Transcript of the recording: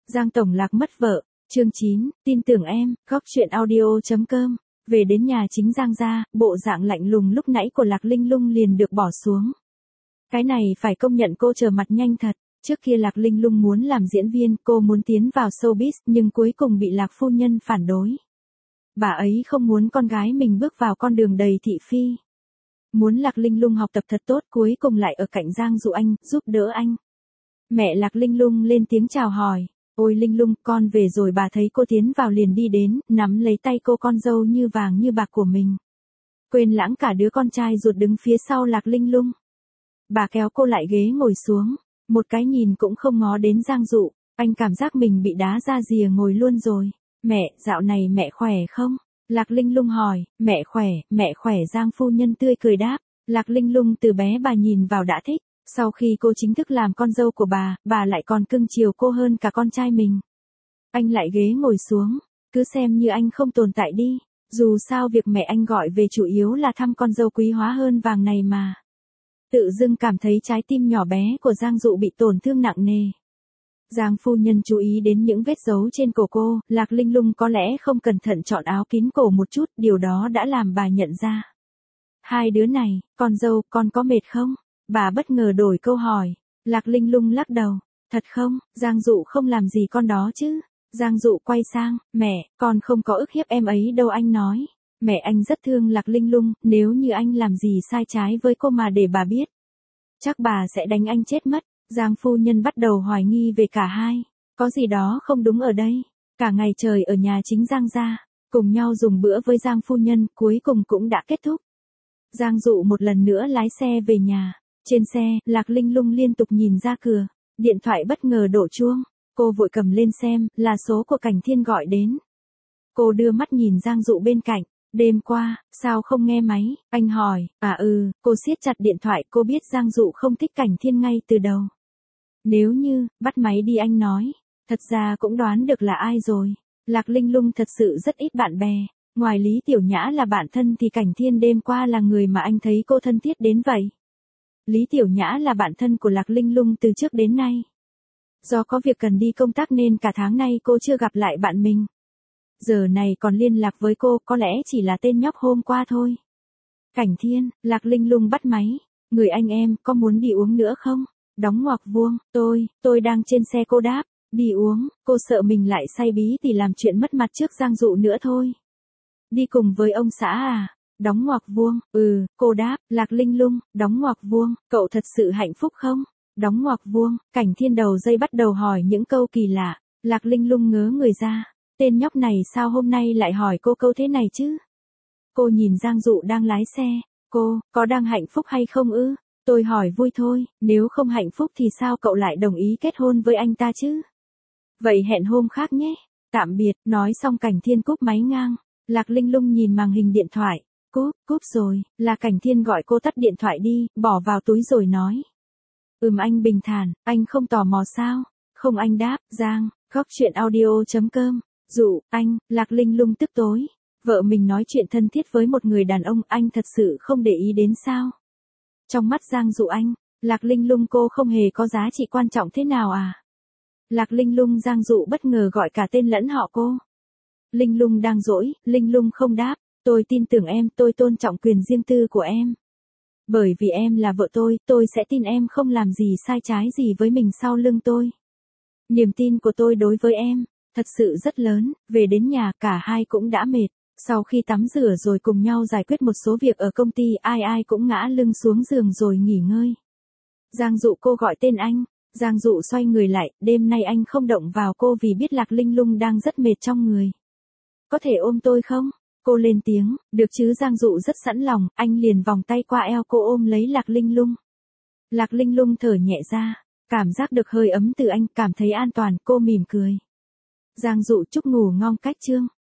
Giang Tổng Lạc mất vợ, chương 9, tin tưởng em, góc chuyện audio.com. Về đến nhà chính Giang gia, bộ dạng lạnh lùng lúc nãy của Lạc Linh Lung liền được bỏ xuống. Cái này phải công nhận cô trở mặt nhanh thật. Trước kia Lạc Linh Lung muốn làm diễn viên, cô muốn tiến vào showbiz, nhưng cuối cùng bị Lạc phu nhân phản đối. Bà ấy không muốn con gái mình bước vào con đường đầy thị phi. Muốn Lạc Linh Lung học tập thật tốt, cuối cùng lại ở cạnh Giang Dụ Anh, giúp đỡ anh. Mẹ Lạc Linh Lung lên tiếng chào hỏi. Ôi Linh Lung, con về rồi. Bà thấy cô tiến vào liền đi đến, nắm lấy tay cô con dâu như vàng như bạc của mình. Quên lãng cả đứa con trai ruột đứng phía sau Lạc Linh Lung. Bà kéo cô lại ghế ngồi xuống, một cái nhìn cũng không ngó đến Giang Dụ. Anh cảm giác mình bị đá ra rìa ngồi luôn rồi. Mẹ, dạo này mẹ khỏe không? Lạc Linh Lung hỏi. Mẹ khỏe Giang phu nhân tươi cười đáp. Lạc Linh Lung từ bé bà nhìn vào đã thích. Sau khi cô chính thức làm con dâu của bà lại còn cưng chiều cô hơn cả con trai mình. Anh lại ghế ngồi xuống, cứ xem như anh không tồn tại đi, dù sao việc mẹ anh gọi về chủ yếu là thăm con dâu quý hóa hơn vàng này mà. Tự dưng cảm thấy trái tim nhỏ bé của Giang Dụ bị tổn thương nặng nề. Giang phu nhân chú ý đến những vết dấu trên cổ cô, Lạc Linh Lung có lẽ không cẩn thận chọn áo kín cổ một chút, điều đó đã làm bà nhận ra. Hai đứa này, con dâu, con có mệt không? Bà bất ngờ đổi câu hỏi. Lạc Linh Lung lắc đầu. Thật không, Giang Dụ không làm gì con đó chứ. Giang Dụ quay sang. Mẹ, con không có ức hiếp em ấy đâu anh nói. Mẹ anh rất thương Lạc Linh Lung, nếu như anh làm gì sai trái với cô mà để bà biết, chắc bà sẽ đánh anh chết mất. Giang phu nhân bắt đầu hoài nghi về cả hai. Có gì đó không đúng ở đây. Cả ngày trời ở nhà chính Giang gia, cùng nhau dùng bữa với Giang phu nhân, cuối cùng cũng đã kết thúc. Giang Dụ một lần nữa lái xe về nhà. Trên xe, Lạc Linh Lung liên tục nhìn ra cửa. Điện thoại bất ngờ đổ chuông. Cô vội cầm lên xem, là số của Cảnh Thiên gọi đến. Cô đưa mắt nhìn Giang Dụ bên cạnh. Đêm qua, sao không nghe máy? Anh hỏi. Cô siết chặt điện thoại. Cô biết Giang Dụ không thích Cảnh Thiên ngay từ đầu. Nếu như, bắt máy đi anh nói. Thật ra cũng đoán được là ai rồi. Lạc Linh Lung thật sự rất ít bạn bè. Ngoài Lý Tiểu Nhã là bạn thân thì Cảnh Thiên đêm qua là người mà anh thấy cô thân thiết đến vậy. Lý Tiểu Nhã là bạn thân của Lạc Linh Lung từ trước đến nay. Do có việc cần đi công tác nên cả tháng nay cô chưa gặp lại bạn mình. Giờ này còn liên lạc với cô, có lẽ chỉ là tên nhóc hôm qua thôi. Cảnh Thiên, Lạc Linh Lung bắt máy. Người anh em, có muốn đi uống nữa không? Đóng ngoặc vuông, tôi đang trên xe. Cô đáp. Đi uống, cô sợ mình lại say bí thì làm chuyện mất mặt trước Giang Dụ nữa thôi. Đi cùng với ông xã à? Đóng ngoặc vuông, cô đáp. Lạc Linh Lung, đóng ngoặc vuông, cậu thật sự hạnh phúc không? Đóng ngoặc vuông, Cảnh Thiên đầu dây bắt đầu hỏi những câu kỳ lạ. Lạc Linh Lung ngớ người ra. Tên nhóc này sao hôm nay lại hỏi cô câu thế này chứ? Cô nhìn Giang Dụ đang lái xe. Cô, có đang hạnh phúc hay không ư? Tôi hỏi vui thôi, nếu không hạnh phúc thì sao cậu lại đồng ý kết hôn với anh ta chứ? Vậy hẹn hôm khác nhé. Tạm biệt, nói xong Cảnh Thiên cúp máy ngang. Lạc Linh Lung nhìn màn hình điện thoại. Cúp rồi, là Cảnh Thiên gọi cô tắt điện thoại đi, bỏ vào túi rồi nói. Anh bình thản, anh không tò mò sao? Không anh đáp. Giang, góc chuyện audio.com. Dụ, anh, Lạc Linh Lung tức tối. Vợ mình nói chuyện thân thiết với một người đàn ông, anh thật sự không để ý đến sao? Trong mắt Giang Dụ Anh, Lạc Linh Lung cô không hề có giá trị quan trọng thế nào à? Lạc Linh Lung Giang Dụ bất ngờ gọi cả tên lẫn họ cô. Linh Lung đang dỗi, Linh Lung không đáp. Tôi tin tưởng em, tôi tôn trọng quyền riêng tư của em. Bởi vì em là vợ tôi sẽ tin em không làm gì sai trái gì với mình sau lưng tôi. Niềm tin của tôi đối với em, thật sự rất lớn. Về đến nhà, cả hai cũng đã mệt. Sau khi tắm rửa rồi cùng nhau giải quyết một số việc ở công ty, ai cũng ngã lưng xuống giường rồi nghỉ ngơi. Giang Dụ cô gọi tên anh. Giang Dụ xoay người lại, đêm nay anh không động vào cô vì biết Lạc Linh Lung đang rất mệt trong người. Có thể ôm tôi không? Cô lên tiếng. Được chứ. Giang Dụ rất sẵn lòng, anh liền vòng tay qua eo cô ôm lấy Lạc Linh Lung. Lạc Linh Lung thở nhẹ ra, cảm giác được hơi ấm từ anh, cảm thấy an toàn, cô mỉm cười. Giang Dụ chúc ngủ ngon cách chương.